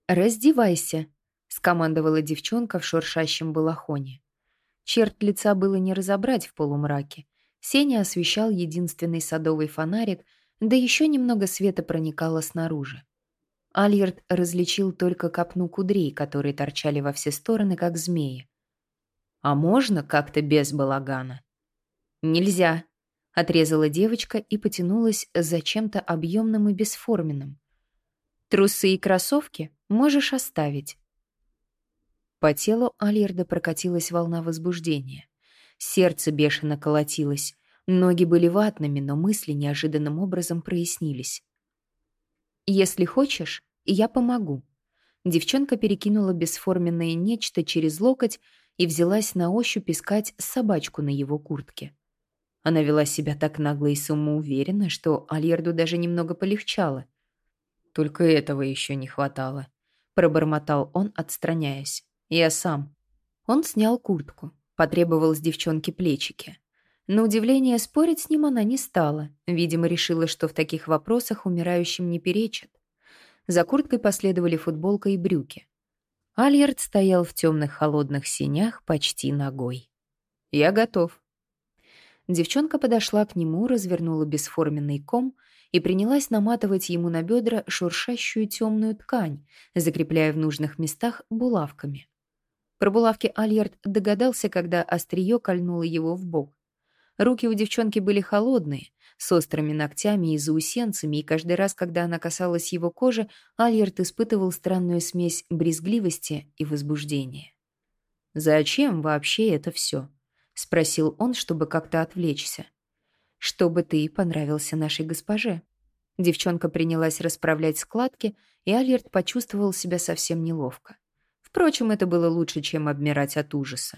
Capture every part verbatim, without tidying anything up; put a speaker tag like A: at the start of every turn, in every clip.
A: «Раздевайся», — скомандовала девчонка в шуршащем балахоне. Черт лица было не разобрать в полумраке. Сеня освещал единственный садовый фонарик, да еще немного света проникало снаружи. Альерт различил только копну кудрей, которые торчали во все стороны, как змеи. «А можно как-то без балагана?» «Нельзя», — отрезала девочка и потянулась за чем-то объемным и бесформенным. «Трусы и кроссовки можешь оставить». По телу Альерда прокатилась волна возбуждения. Сердце бешено колотилось, ноги были ватными, но мысли неожиданным образом прояснились. «Если хочешь, я помогу». Девчонка перекинула бесформенное нечто через локоть и взялась на ощупь искать собачку на его куртке. Она вела себя так нагло и самоуверенно, что Альерду даже немного полегчало. «Только этого еще не хватало», — пробормотал он, отстраняясь. «Я сам». Он снял куртку, потребовал с девчонки плечики. На удивление, спорить с ним она не стала. Видимо, решила, что в таких вопросах умирающим не перечат. За курткой последовали футболка и брюки. Альерд стоял в темных холодных сенях почти нагой. «Я готов». Девчонка подошла к нему, развернула бесформенный ком и принялась наматывать ему на бедра шуршащую темную ткань, закрепляя в нужных местах булавками. Про булавки Альерд догадался, когда острие кольнуло его в бок. Руки у девчонки были холодные, с острыми ногтями и заусенцами, и каждый раз, когда она касалась его кожи, Альерд испытывал странную смесь брезгливости и возбуждения. «Зачем вообще это все?» — спросил он, чтобы как-то отвлечься. «Чтобы ты понравился нашей госпоже». Девчонка принялась расправлять складки, и Альерд почувствовал себя совсем неловко. Впрочем, это было лучше, чем обмирать от ужаса.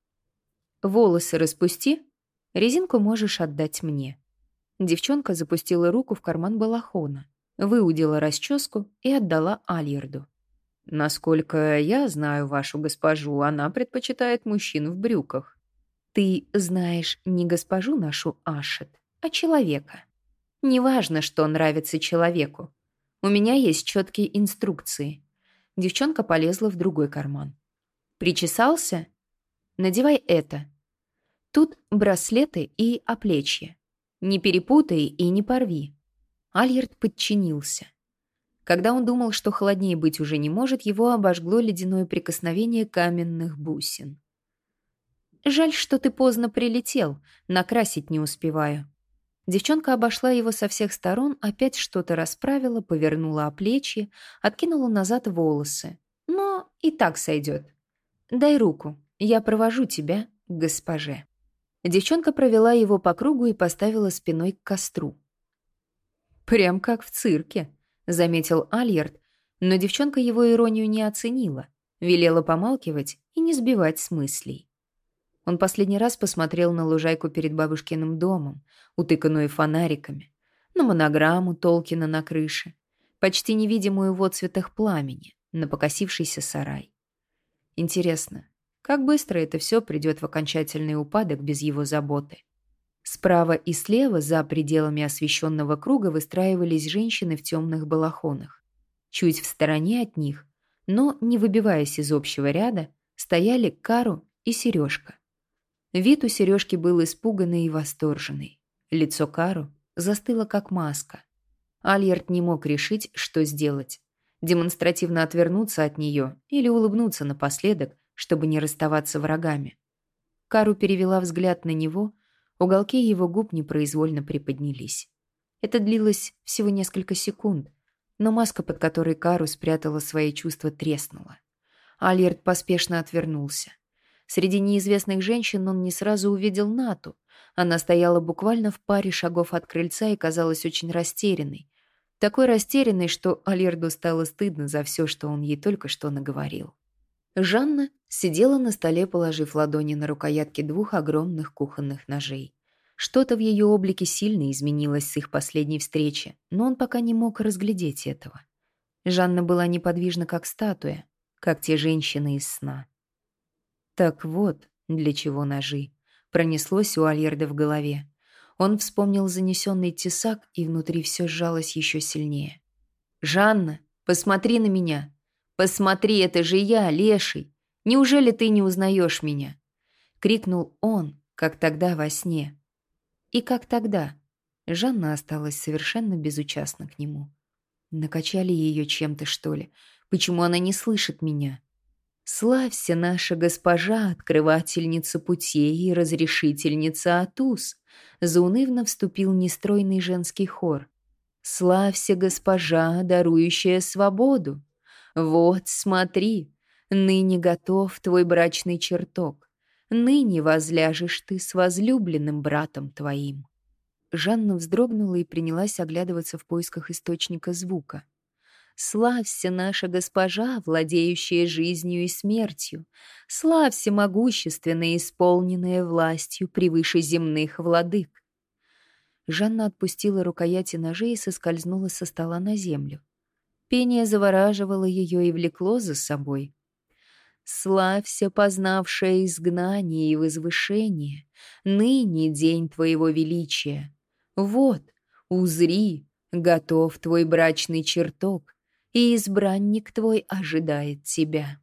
A: «Волосы распусти, резинку можешь отдать мне». Девчонка запустила руку в карман балахона, выудила расческу и отдала Альерду. «Насколько я знаю вашу госпожу, она предпочитает мужчин в брюках». «Ты знаешь не госпожу нашу Ашет, а человека. Неважно, что нравится человеку. У меня есть четкие инструкции». Девчонка полезла в другой карман. «Причесался? Надевай это. Тут браслеты и оплечье. Не перепутай и не порви». Альерд подчинился. Когда он думал, что холоднее быть уже не может, его обожгло ледяное прикосновение каменных бусин. «Жаль, что ты поздно прилетел, накрасить не успеваю». Девчонка обошла его со всех сторон, опять что-то расправила, повернула оплечье, откинула назад волосы. Но и так сойдет. «Дай руку, я провожу тебя к госпоже». Девчонка провела его по кругу и поставила спиной к костру. «Прям как в цирке», — заметил Альерд, но девчонка его иронию не оценила, велела помалкивать и не сбивать с мыслей. Он последний раз посмотрел на лужайку перед бабушкиным домом, утыканную фонариками, на монограмму Толкина на крыше, почти невидимую в отцветах пламени, на покосившийся сарай. Интересно, как быстро это все придет в окончательный упадок без его заботы? Справа и слева, за пределами освещенного круга, выстраивались женщины в темных балахонах. Чуть в стороне от них, но не выбиваясь из общего ряда, стояли Кару и Сережка. Вид у Сережки был испуганный и восторженный. Лицо Кару застыло, как маска. Альерд не мог решить, что сделать. Демонстративно отвернуться от нее или улыбнуться напоследок, чтобы не расставаться врагами. Кару перевела взгляд на него, уголки его губ непроизвольно приподнялись. Это длилось всего несколько секунд, но маска, под которой Кару спрятала свои чувства, треснула. Альерд поспешно отвернулся. Среди неизвестных женщин он не сразу увидел Нату. Она стояла буквально в паре шагов от крыльца и казалась очень растерянной. Такой растерянной, что Альерду стало стыдно за все, что он ей только что наговорил. Жанна сидела на столе, положив ладони на рукоятки двух огромных кухонных ножей. Что-то в ее облике сильно изменилось с их последней встречи, но он пока не мог разглядеть этого. Жанна была неподвижна, как статуя, как те женщины из сна. Так вот, для чего ножи. Пронеслось у Альерда в голове. Он вспомнил занесенный тесак, и внутри все сжалось еще сильнее. «Жанна, посмотри на меня!» «Посмотри, это же я, леший! Неужели ты не узнаешь меня?» — крикнул он, как тогда во сне. И как тогда Жанна осталась совершенно безучастна к нему. Накачали ее чем-то, что ли? Почему она не слышит меня? «Славься, наша госпожа, открывательница путей и разрешительница от уз!» Заунывно вступил нестройный женский хор. «Славься, госпожа, дарующая свободу! Вот, смотри, ныне готов твой брачный чертог, ныне возляжешь ты с возлюбленным братом твоим». Жанна вздрогнула и принялась оглядываться в поисках источника звука. «Славься, наша госпожа, владеющая жизнью и смертью! Славься, могущественная, исполненная властью превыше земных владык!» Жанна отпустила рукояти ножей и соскользнула со стола на землю. Пение завораживало ее и влекло за собой. «Славься, познавшая изгнание и возвышение, ныне день твоего величия! Вот, узри, готов твой брачный чертог, и избранник твой ожидает тебя».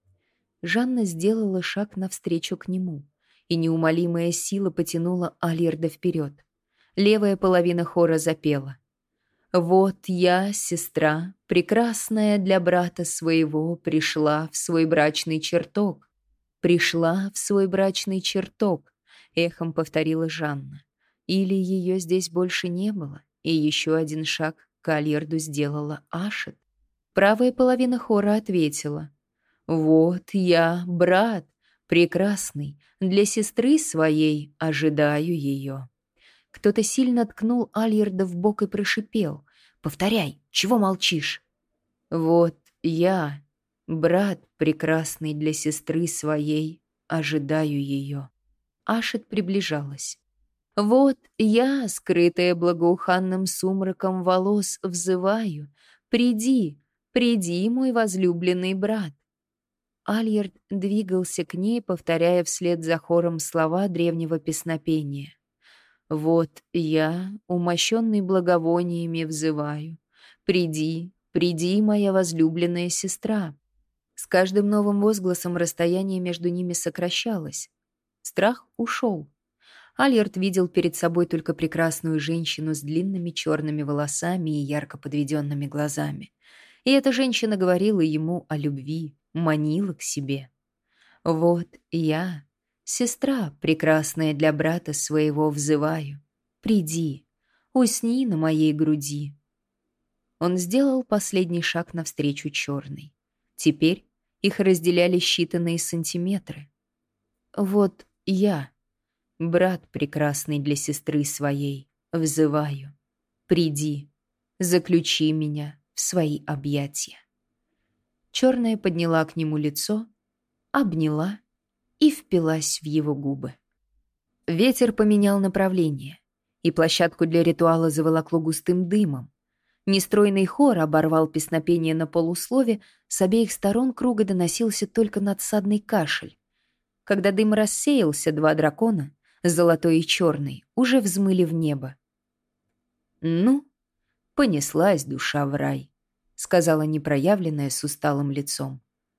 A: Жанна сделала шаг навстречу к нему, и неумолимая сила потянула Альерда вперед. Левая половина хора запела. «Вот я, сестра, прекрасная для брата своего, пришла в свой брачный чертог. Пришла в свой брачный чертог», — эхом повторила Жанна. Или ее здесь больше не было, и еще один шаг к Альерду сделала Ашет. Правая половина хора ответила. «Вот я, брат, прекрасный, для сестры своей ожидаю ее». Кто-то сильно ткнул Альерда в бок и прошипел. «Повторяй, чего молчишь?» «Вот я, брат, прекрасный для сестры своей, ожидаю ее». Ашет приближалась. «Вот я, скрытая благоуханным сумраком волос, взываю. Приди, приди, мой возлюбленный брат». Альерд двигался к ней, повторяя вслед за хором слова древнего песнопения. «Вот я, умощенный благовониями, взываю. Приди, приди, моя возлюбленная сестра». С каждым новым возгласом расстояние между ними сокращалось. Страх ушел. Альерд видел перед собой только прекрасную женщину с длинными черными волосами и ярко подведенными глазами. И эта женщина говорила ему о любви, манила к себе. «Вот я, сестра, прекрасная для брата своего, взываю. Приди, усни на моей груди». Он сделал последний шаг навстречу черной. Теперь их разделяли считанные сантиметры. «Вот я, брат прекрасный для сестры своей, взываю. Приди, заключи меня в свои объятия». Черная подняла к нему лицо, обняла и впилась в его губы. Ветер поменял направление, и площадку для ритуала заволокло густым дымом. Нестройный хор оборвал песнопение на полуслове, с обеих сторон круга доносился только надсадный кашель. Когда дым рассеялся, два дракона, золотой и черный, уже взмыли в небо. «Ну, понеслась душа в рай», — сказала непроявленная с усталым лицом.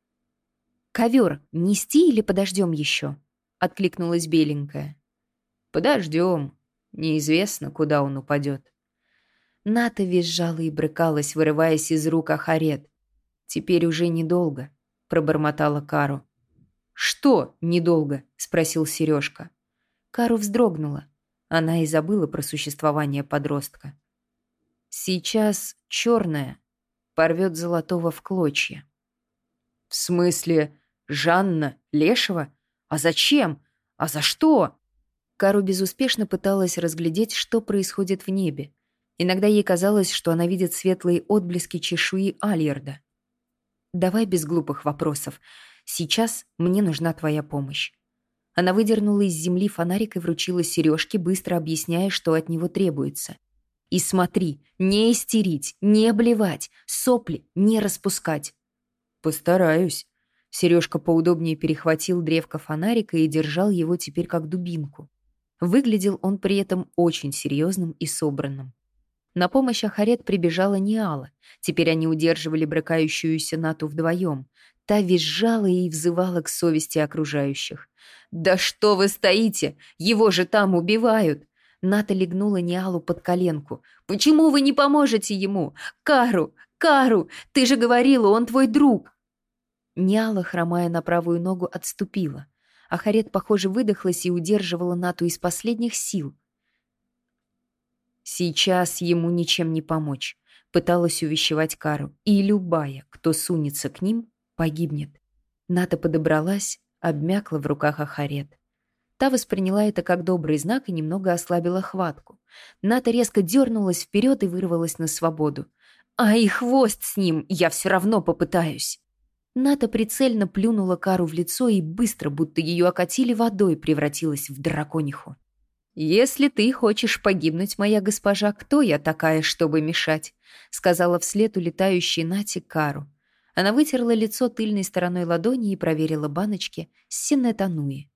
A: «Ковер нести или подождем еще?» — откликнулась беленькая. «Подождем. Неизвестно, куда он упадет». Ната визжала и брыкалась, вырываясь из рук Ахарет. «Теперь уже недолго», — пробормотала Кару. «Что недолго?» — спросил Сережка. Кару вздрогнула. Она и забыла про существование подростка. «Сейчас черная порвет золотого в клочья». «В смысле, Жанна Лешего? А зачем? А за что?» Кару безуспешно пыталась разглядеть, что происходит в небе. Иногда ей казалось, что она видит светлые отблески чешуи Альерда. «Давай без глупых вопросов. Сейчас мне нужна твоя помощь». Она выдернула из земли фонарик и вручила Сережке, быстро объясняя, что от него требуется. «И смотри, не истерить, не обливать, сопли не распускать». «Постараюсь». Сережка поудобнее перехватил древко фонарика и держал его теперь как дубинку. Выглядел он при этом очень серьезным и собранным. На помощь Ахарет прибежала Ниала. Теперь они удерживали брыкающуюся Нату вдвоем. Та визжала и взывала к совести окружающих. «Да что вы стоите? Его же там убивают!» Ната легнула Ниалу под коленку. «Почему вы не поможете ему? Кару! Кару! Ты же говорила, он твой друг!» Ниала, хромая на правую ногу, отступила. Ахарет, похоже, выдохлась и удерживала Нату из последних сил. Сейчас ему ничем не помочь, пыталась увещевать Кару, и любая, кто сунется к ним, погибнет. Ната подобралась, обмякла в руках Ахарет. Та восприняла это как добрый знак и немного ослабила хватку. Ната резко дернулась вперед и вырвалась на свободу. «А и хвост с ним, я все равно попытаюсь!» Ната прицельно плюнула Кару в лицо и быстро, будто ее окатили водой, превратилась в дракониху. «Если ты хочешь погибнуть, моя госпожа, кто я такая, чтобы мешать?» — сказала вслед улетающей Нате Кару. Она вытерла лицо тыльной стороной ладони и проверила баночки с синетануи.